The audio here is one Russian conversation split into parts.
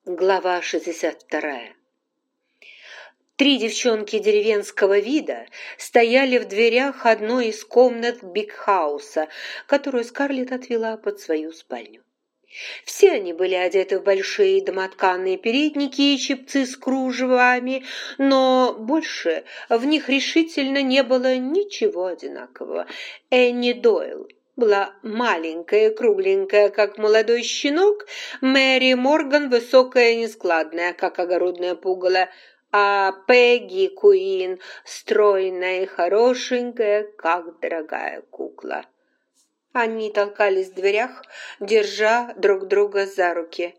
Глава 62. Три девчонки деревенского вида стояли в дверях одной из комнат Биг-хауса, которую Скарлетт отвела под свою спальню. Все они были одеты в большие домотканные передники и чепцы с кружевами, но больше в них решительно не было ничего одинакового. Энни Дойл была маленькая, кругленькая, как молодой щенок, Мэри Морган высокая и нескладная, как огородное пугало, а Пегги Куин стройная и хорошенькая, как дорогая кукла. Они толкались в дверях, держа друг друга за руки.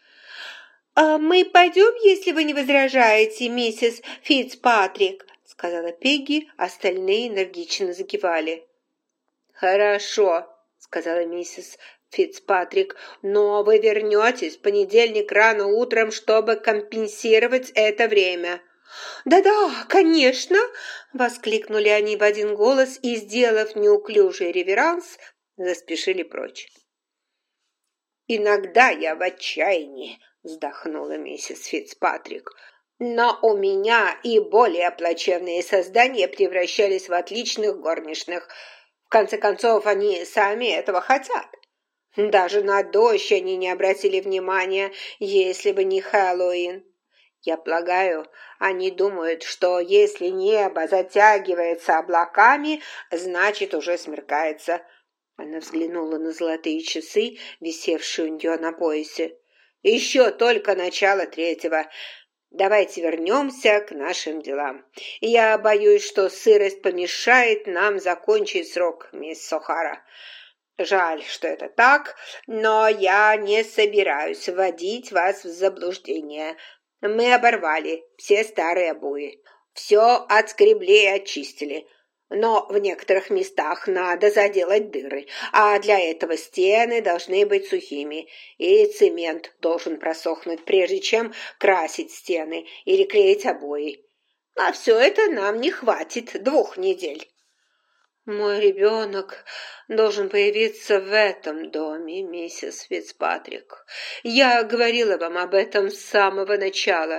«Мы пойдем, если вы не возражаете, миссис Фицпатрик», сказала Пегги, остальные энергично закивали. «Хорошо», — сказала миссис Фицпатрик, «но вы вернетесь в понедельник рано утром, чтобы компенсировать это время». «Да-да, конечно!» — воскликнули они в один голос и, сделав неуклюжий реверанс, заспешили прочь. «Иногда я в отчаянии», — вздохнула миссис Фицпатрик, «но у меня и более плачевные создания превращались в отличных горничных. В конце концов, они сами этого хотят. Даже на дождь они не обратили внимания, если бы не Хэллоуин. Я полагаю, они думают, что если небо затягивается облаками, значит, уже смеркается». Она взглянула на золотые часы, висевшие у нее на поясе. «Еще только начало третьего. Давайте вернемся к нашим делам. Я боюсь, что сырость помешает нам закончить срок, мисс Сохара. Жаль, что это так, но я не собираюсь вводить вас в заблуждение. Мы оборвали все старые обои. Все отскребли и очистили. Но в некоторых местах надо заделать дыры, а для этого стены должны быть сухими, и цемент должен просохнуть, прежде чем красить стены или клеить обои. На все это нам не хватит 2 недель. «Мой ребенок должен появиться в этом доме, миссис Фицпатрик. Я говорила вам об этом с самого начала».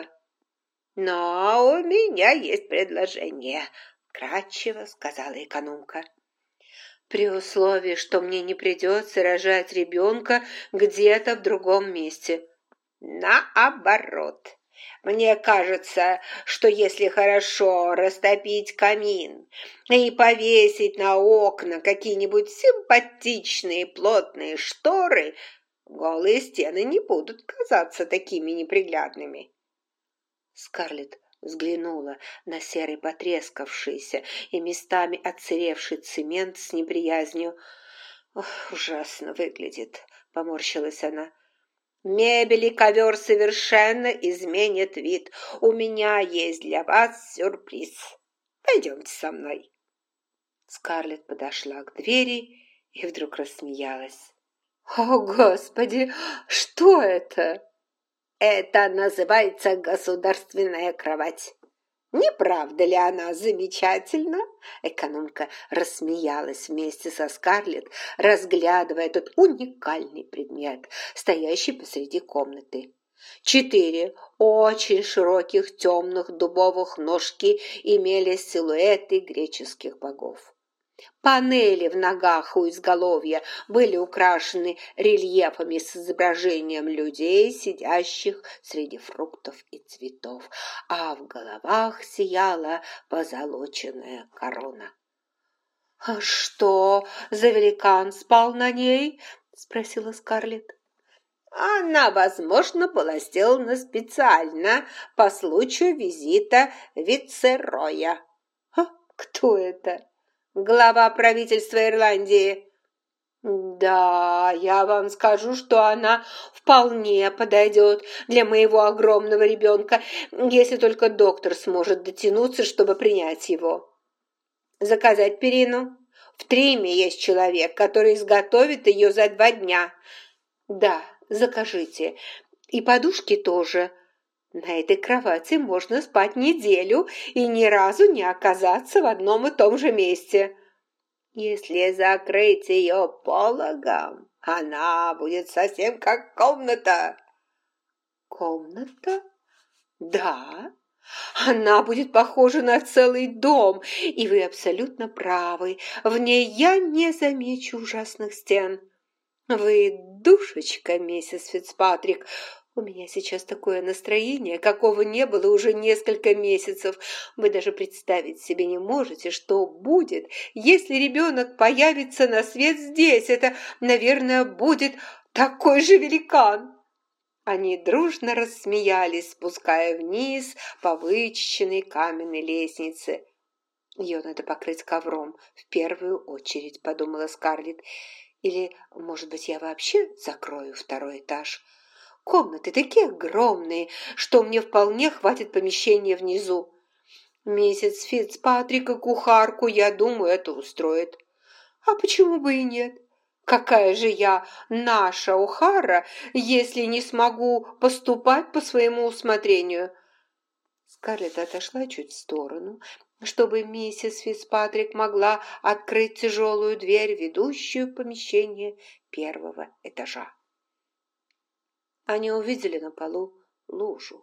«Но у меня есть предложение», — кратчево сказала экономка. «При условии, что мне не придется рожать ребенка где-то в другом месте». «Наоборот. Мне кажется, что если хорошо растопить камин и повесить на окна какие-нибудь симпатичные плотные шторы, голые стены не будут казаться такими неприглядными». Скарлетт взглянула на серый потрескавшийся и местами отсыревший цемент с неприязнью. «Ужасно выглядит», — поморщилась она. «Мебель и ковер совершенно изменят вид. У меня есть для вас сюрприз. Пойдемте со мной». Скарлетт подошла к двери и вдруг рассмеялась. «О, Господи, что это?» «Это называется государственная кровать. Не правда ли она замечательна?» Экономка рассмеялась вместе со Скарлетт, разглядывая этот уникальный предмет, стоящий посреди комнаты. 4 очень широких темных дубовых ножки имели силуэты греческих богов. Панели в ногах у изголовья были украшены рельефами с изображением людей, сидящих среди фруктов и цветов, а в головах сияла позолоченная корона. «А что за великан спал на ней?» — спросила Скарлетт. «Она, возможно, была сделана специально по случаю визита вице-роя». «Кто это?» «Глава правительства Ирландии». «Да, я вам скажу, что она вполне подойдет для моего огромного ребенка, если только доктор сможет дотянуться, чтобы принять его». «Заказать перину? В Триме есть человек, который изготовит ее за 2 дня». «Да, закажите. И подушки тоже. На этой кровати можно спать неделю и ни разу не оказаться в одном и том же месте. Если закрыть ее пологом, она будет совсем как комната». Комната? Да, она будет похожа на целый дом, и вы абсолютно правы. В ней я не замечу ужасных стен. Вы душечка, миссис Фицпатрик. У меня сейчас такое настроение, какого не было уже несколько месяцев. Вы даже представить себе не можете, что будет, если ребенок появится на свет здесь. Это, наверное, будет такой же великан. Они дружно рассмеялись, спуская вниз по вычищенной каменной лестнице. «Ее надо покрыть ковром, в первую очередь», — подумала Скарлетт. «Или, может быть, я вообще закрою второй этаж? Комнаты такие огромные, что мне вполне хватит помещения внизу. Миссис Фицпатрик и кухарку, я думаю, это устроит. А почему бы и нет? Какая же я наша О'Хара, если не смогу поступать по своему усмотрению?» Скарлетт отошла чуть в сторону, чтобы миссис Фицпатрик могла открыть тяжелую дверь, ведущую в помещение первого этажа. Они увидели на полу лужу.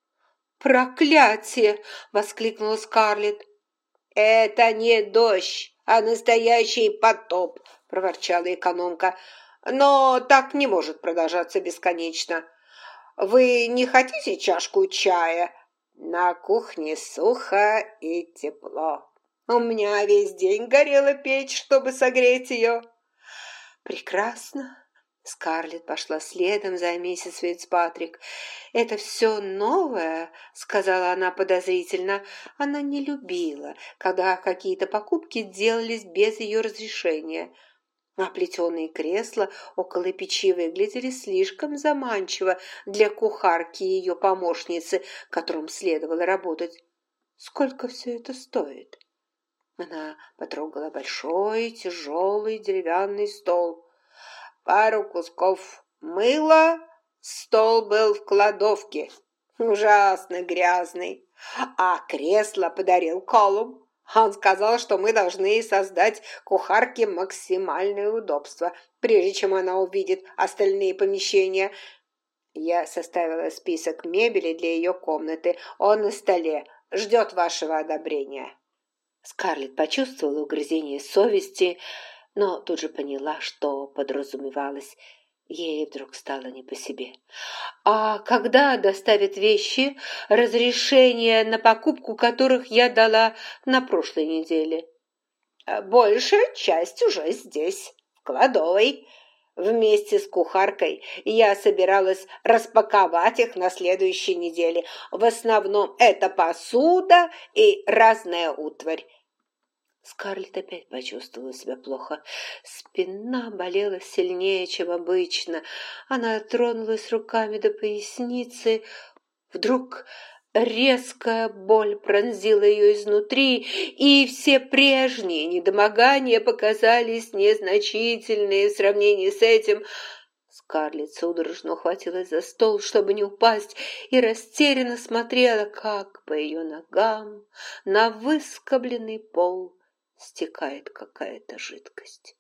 «Проклятие!» — воскликнула Скарлетт. «Это не дождь, а настоящий потоп!» — проворчала экономка. «Но так не может продолжаться бесконечно. Вы не хотите чашку чая? На кухне сухо и тепло. У меня весь день горела печь, чтобы согреть ее». «Прекрасно!» Скарлетт пошла следом за миссис Фицпатрик. «Это все новое», — сказала она подозрительно. Она не любила, когда какие-то покупки делались без ее разрешения. А плетеные кресла около печи выглядели слишком заманчиво для кухарки и ее помощницы, которым следовало работать. «Сколько все это стоит?» Она потрогала большой тяжелый деревянный стол. «Пару кусков мыла, стол был в кладовке, ужасно грязный, а кресло подарил Колум. Он сказал, что мы должны создать кухарке максимальное удобство, прежде чем она увидит остальные помещения. Я составила список мебели для ее комнаты, он на столе, ждет вашего одобрения». Скарлетт почувствовала угрызение совести, но тут же поняла, что подразумевалось. Ей вдруг стало не по себе. «А когда доставят вещи, разрешение на покупку которых я дала на прошлой неделе?» «Большая часть уже здесь, в кладовой. Вместе с кухаркой я собиралась распаковать их на следующей неделе. В основном это посуда и разная утварь». Скарлетт опять почувствовала себя плохо. Спина болела сильнее, чем обычно. Она тронулась руками до поясницы. Вдруг резкая боль пронзила ее изнутри, и все прежние недомогания показались незначительные в сравнении с этим. Скарлетт судорожно ухватилась за стол, чтобы не упасть, и растерянно смотрела, как по ее ногам на выскобленный пол стекает какая-то жидкость.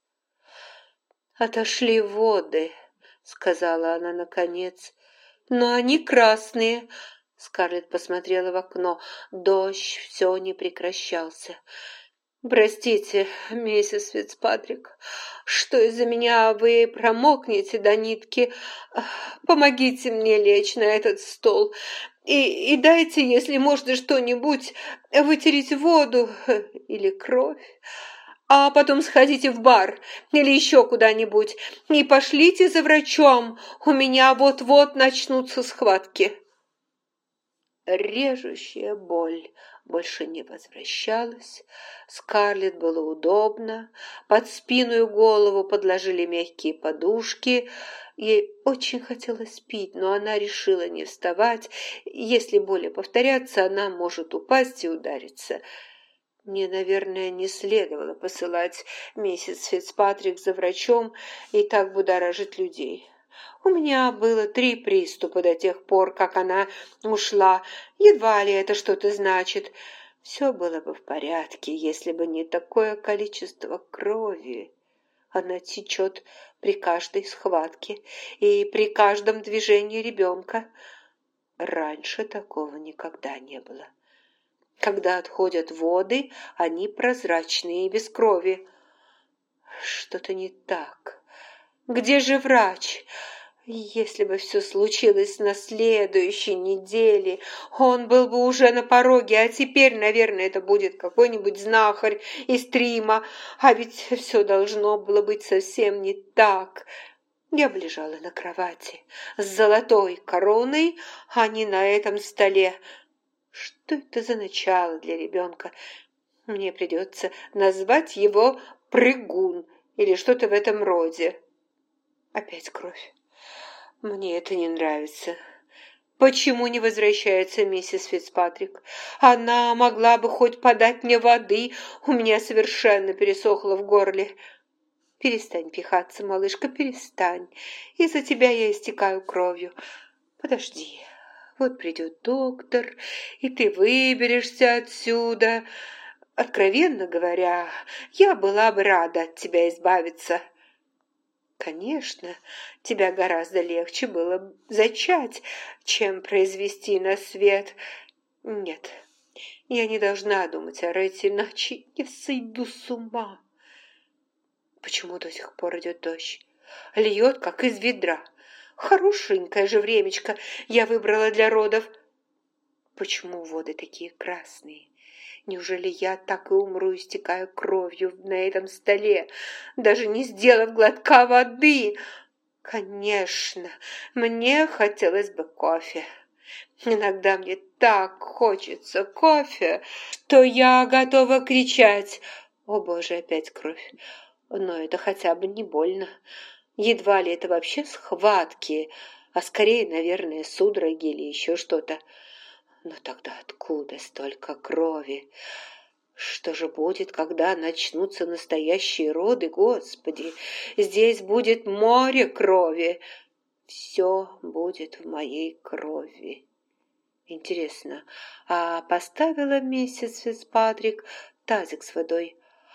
«Отошли воды», — сказала она наконец. «Но они красные». Скарлетт посмотрела в окно. Дождь все не прекращался. «Простите, миссис Фицпатрик, что из-за меня вы промокнете до нитки. Помогите мне лечь на этот стол и дайте, если можно, что-нибудь вытереть воду или кровь. А потом сходите в бар или еще куда-нибудь и пошлите за врачом. У меня вот-вот начнутся схватки». Режущая боль больше не возвращалась. Скарлетт было удобно. Под спину и голову подложили мягкие подушки. Ей очень хотелось пить, но она решила не вставать. Если боли повторятся, она может упасть и удариться. Мне, наверное, не следовало посылать миссис Фицпатрик за врачом и так будоражить людей. У меня было 3 приступа до тех пор, как она ушла. Едва ли это что-то значит. Все было бы в порядке, если бы не такое количество крови. Она течет при каждой схватке и при каждом движении ребенка. Раньше такого никогда не было. Когда отходят воды, они прозрачные и без крови. Что-то не так. Где же врач? Если бы все случилось на следующей неделе, он был бы уже на пороге, а теперь, наверное, это будет какой-нибудь знахарь из Трима, а ведь все должно было быть совсем не так. Я бы лежала на кровати с золотой короной, а не на этом столе. Что это за начало для ребенка? Мне придется назвать его Прыгун или что-то в этом роде. Опять кровь. Мне это не нравится. Почему не возвращается миссис Фицпатрик? Она могла бы хоть подать мне воды, у меня совершенно пересохло в горле. Перестань пихаться, малышка, перестань. Из-за тебя я истекаю кровью. Подожди, вот придет доктор, и ты выберешься отсюда. Откровенно говоря, я была бы рада от тебя избавиться. Конечно, тебя гораздо легче было зачать, чем произвести на свет. Нет, я не должна думать о Ретте, иначе я сойду с ума. Почему до сих пор идет дождь? Льет, как из ведра. Хорошенькое же времечко я выбрала для родов. Почему воды такие красные? Неужели я так и умру, истекая кровью на этом столе, даже не сделав глотка воды? Конечно, мне хотелось бы кофе. Иногда мне так хочется кофе, что я готова кричать. О, Боже, опять кровь. Но это хотя бы не больно. Едва ли это вообще схватки, а скорее, наверное, судороги или еще что-то. Но тогда откуда столько крови? Что же будет, когда начнутся настоящие роды, Господи? Здесь будет море крови. Все будет в моей крови. Интересно, а поставила миссис Фицпатрик тазик с водой?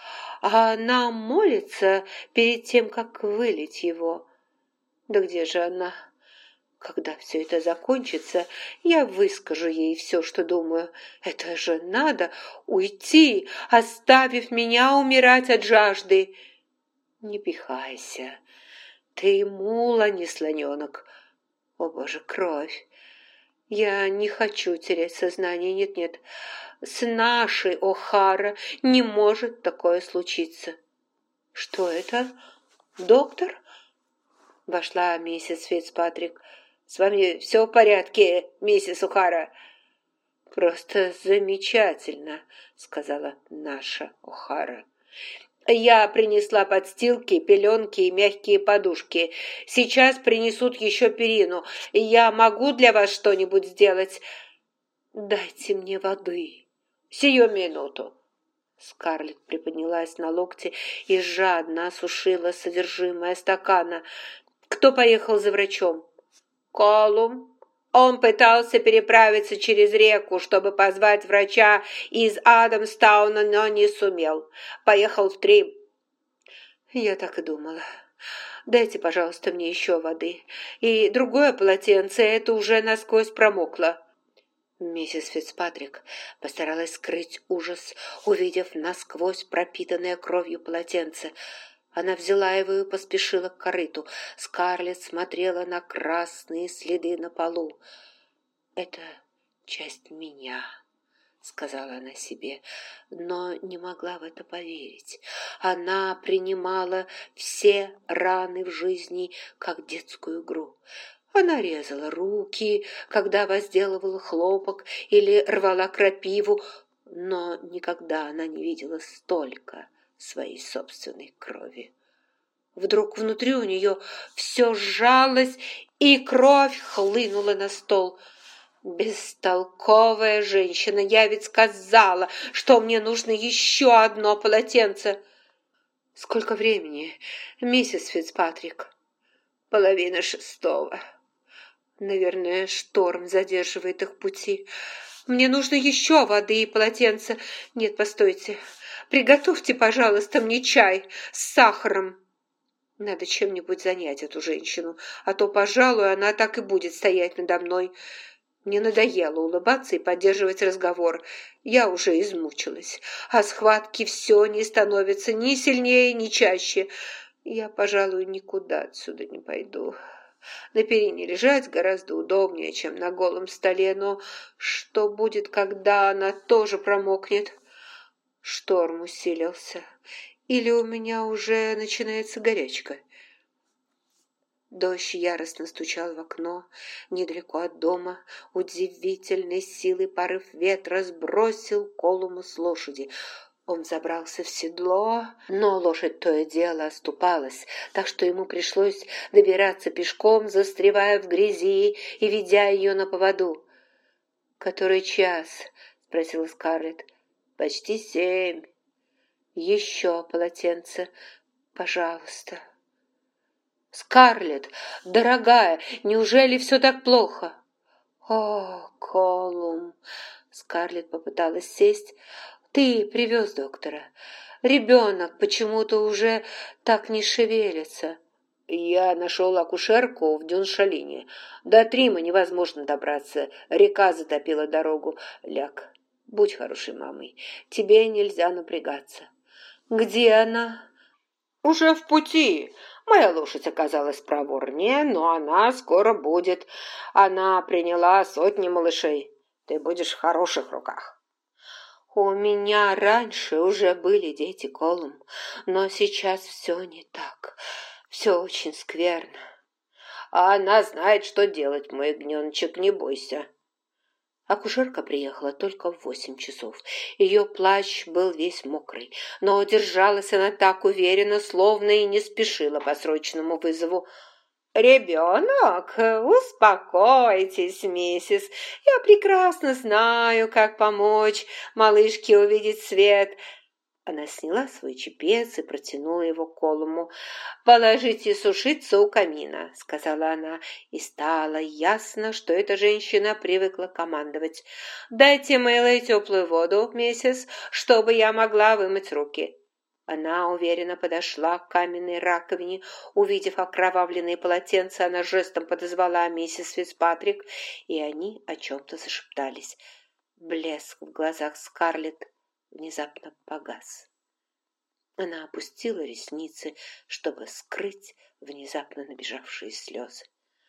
А она молится перед тем, как вылить его? Да где же она? Когда все это закончится, я выскажу ей все, что думаю. Это же надо уйти, оставив меня умирать от жажды. Не пихайся. Ты мула, не слоненок. О, Боже, кровь. Я не хочу терять сознание. Нет-нет, с нашей О'Хара не может такое случиться. Что это? Доктор? Вошла миссис Фицпатрик. «С вами все в порядке, миссис О'Хара?» «Просто замечательно», — сказала наша О'Хара. «Я принесла подстилки, пеленки и мягкие подушки. Сейчас принесут еще перину. Я могу для вас что-нибудь сделать?» «Дайте мне воды. Сию минуту». Скарлетт приподнялась на локте и жадно осушила содержимое стакана. «Кто поехал за врачом?» «Колум. Он пытался переправиться через реку, чтобы позвать врача из Адамстауна, но не сумел. Поехал в Трим». Я так и думала. «Дайте, пожалуйста, мне еще воды. И другое полотенце, это уже насквозь промокло». Миссис Фицпатрик постаралась скрыть ужас, увидев насквозь пропитанное кровью полотенце. Она взяла его и поспешила к корыту. Скарлетт смотрела на красные следы на полу. «Это часть меня», — сказала она себе, но не могла в это поверить. Она принимала все раны в жизни как детскую игру. Она резала руки, когда возделывала хлопок или рвала крапиву, но никогда она не видела столько своей собственной крови. Вдруг внутри у нее все сжалось, и кровь хлынула на стол. «Бестолковая женщина, я ведь сказала, что мне нужно еще одно полотенце». «Сколько времени, миссис Фицпатрик?» 5:30. Наверное, шторм задерживает их пути. Мне нужно еще воды и полотенца. Нет, постойте. Приготовьте, пожалуйста, мне чай с сахаром. Надо чем-нибудь занять эту женщину, а то, пожалуй, она так и будет стоять надо мной. Мне надоело улыбаться и поддерживать разговор. Я уже измучилась, а схватки все не становятся ни сильнее, ни чаще. Я, пожалуй, никуда отсюда не пойду. На перине лежать гораздо удобнее, чем на голом столе, но что будет, когда она тоже промокнет? Шторм усилился. Или у меня уже начинается горячка? Дождь яростно стучал в окно, недалеко от дома. Удивительной силой порыв ветра сбросил Колума с лошади. Он забрался в седло, но лошадь то и дело оступалась, так что ему пришлось добираться пешком, застревая в грязи и ведя ее на поводу. «Который час?» — спросила Скарлетт. «Почти 7. Еще полотенце, пожалуйста». «Скарлетт, дорогая, неужели все так плохо?» «О, Колум!» Скарлетт попыталась сесть. «Ты привез доктора. Ребенок почему-то уже так не шевелится». «Я нашел акушерку в Дюншалине. До Трима невозможно добраться. Река затопила дорогу. Ляг, будь хорошей мамой. Тебе нельзя напрягаться». «Где она?» «Уже в пути. Моя лошадь оказалась проворнее, но она скоро будет. Она приняла 100 малышей. Ты будешь в хороших руках». «У меня раньше уже были дети, Колум, но сейчас все не так. Все очень скверно». «А она знает, что делать, мой ягненочек, не бойся». Акушерка приехала только в 8 часов. Ее плащ был весь мокрый, но держалась она так уверенно, словно и не спешила по срочному вызову. «Ребенок, успокойтесь, миссис. Я прекрасно знаю, как помочь малышке увидеть свет». Она сняла свой чепец и протянула его Колуму. «Положите сушиться у камина», — сказала она, и стало ясно, что эта женщина привыкла командовать. «Дайте мыло и теплую воду, миссис, чтобы я могла вымыть руки». Она уверенно подошла к каменной раковине. Увидев окровавленные полотенца, она жестом подозвала миссис Фицпатрик, и они о чем-то зашептались. Блеск в глазах Скарлетт внезапно погас. Она опустила ресницы, чтобы скрыть внезапно набежавшие слезы.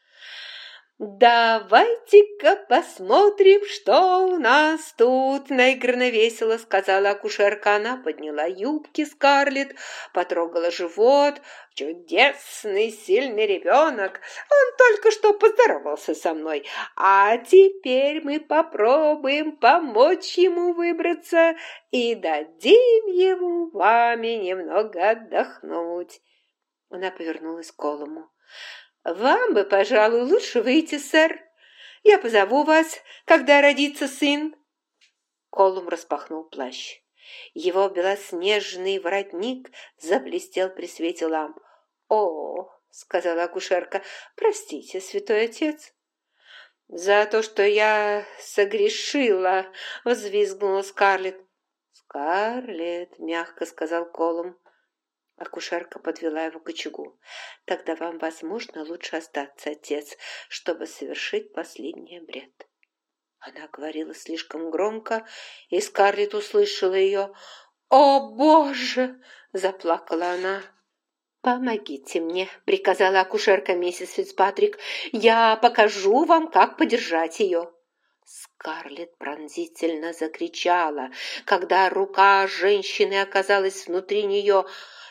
«Давайте-ка посмотрим, что у нас тут!» — наигранно весело сказала акушерка. Она подняла юбки Скарлетт, потрогала живот. «Чудесный, сильный ребенок! Он только что поздоровался со мной. А теперь мы попробуем помочь ему выбраться и дадим ему вами немного отдохнуть». Она повернулась к Колуму. «Вам бы, пожалуй, лучше выйти, сэр. Я позову вас, когда родится сын». Колум распахнул плащ. Его белоснежный воротник заблестел при свете ламп. «О, — сказала акушерка, — простите, святой отец». «За то, что я согрешила», — взвизгнула Скарлетт. «Скарлетт», — мягко сказал Колум. Акушерка подвела его к очагу. «Тогда вам, возможно, лучше остаться, отец, чтобы совершить последний обряд». Она говорила слишком громко, и Скарлетт услышала ее. «О, Боже!» — заплакала она. «Помогите мне», — приказала акушерка миссис Фицпатрик. «Я покажу вам, как подержать ее». Скарлетт пронзительно закричала, когда рука женщины оказалась внутри нее.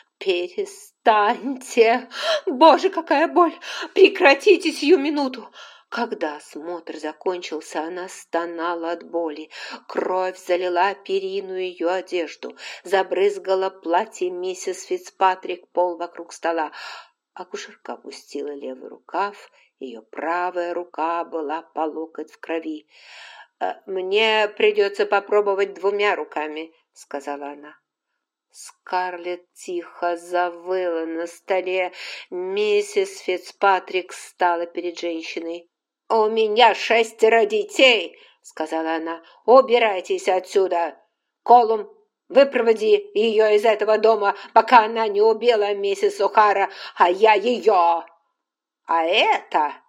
«Перестаньте! Боже, какая боль! Прекратите сию минуту!» Когда осмотр закончился, она стонала от боли. Кровь залила перину ее одежду, забрызгала платье миссис Фицпатрик пол вокруг стола. Акушерка опустила левый рукав, ее правая рука была по локоть в крови. «Мне придется попробовать 2 руками», — сказала она. Скарлетт тихо завыла на столе. Миссис Фицпатрик встала перед женщиной. «У меня 6 детей», — сказала она. «Убирайтесь отсюда! Колум, выпроводи ее из этого дома, пока она не убила миссис О'Хара, а я ее! А это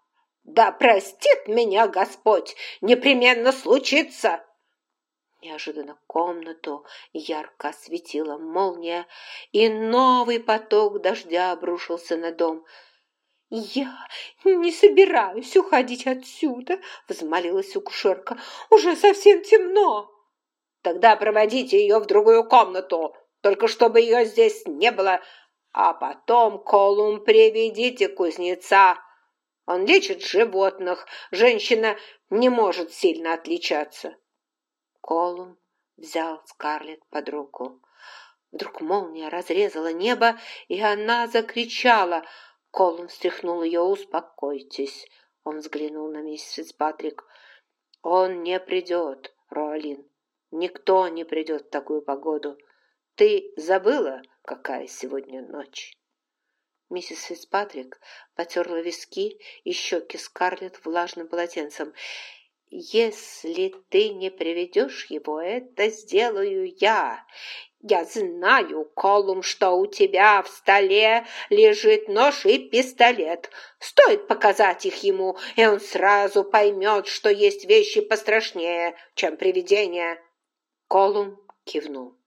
Да простит меня Господь! Непременно случится!» Неожиданно комнату ярко осветила молния, и новый поток дождя обрушился на дом. «Я не собираюсь уходить отсюда», — взмолилась акушерка. «Уже совсем темно». «Тогда проводите ее в другую комнату, только чтобы ее здесь не было, а потом, Колумб, приведите кузнеца. Он лечит животных, женщина не может сильно отличаться». Колумб взял Скарлетт под руку. Вдруг молния разрезала небо, и она закричала. Колумб встряхнул ее. «Успокойтесь». Он взглянул на миссис Фицпатрик. «Он не придет, Роалин. Никто не придет в такую погоду. Ты забыла, какая сегодня ночь?» Миссис Фицпатрик потерла виски и щеки Скарлетт влажным полотенцем. «Если ты не приведешь его, это сделаю я. Я знаю, Колумб, что у тебя в столе лежит нож и пистолет. Стоит показать их ему, и он сразу поймет, что есть вещи пострашнее, чем привидения». Колумб кивнул.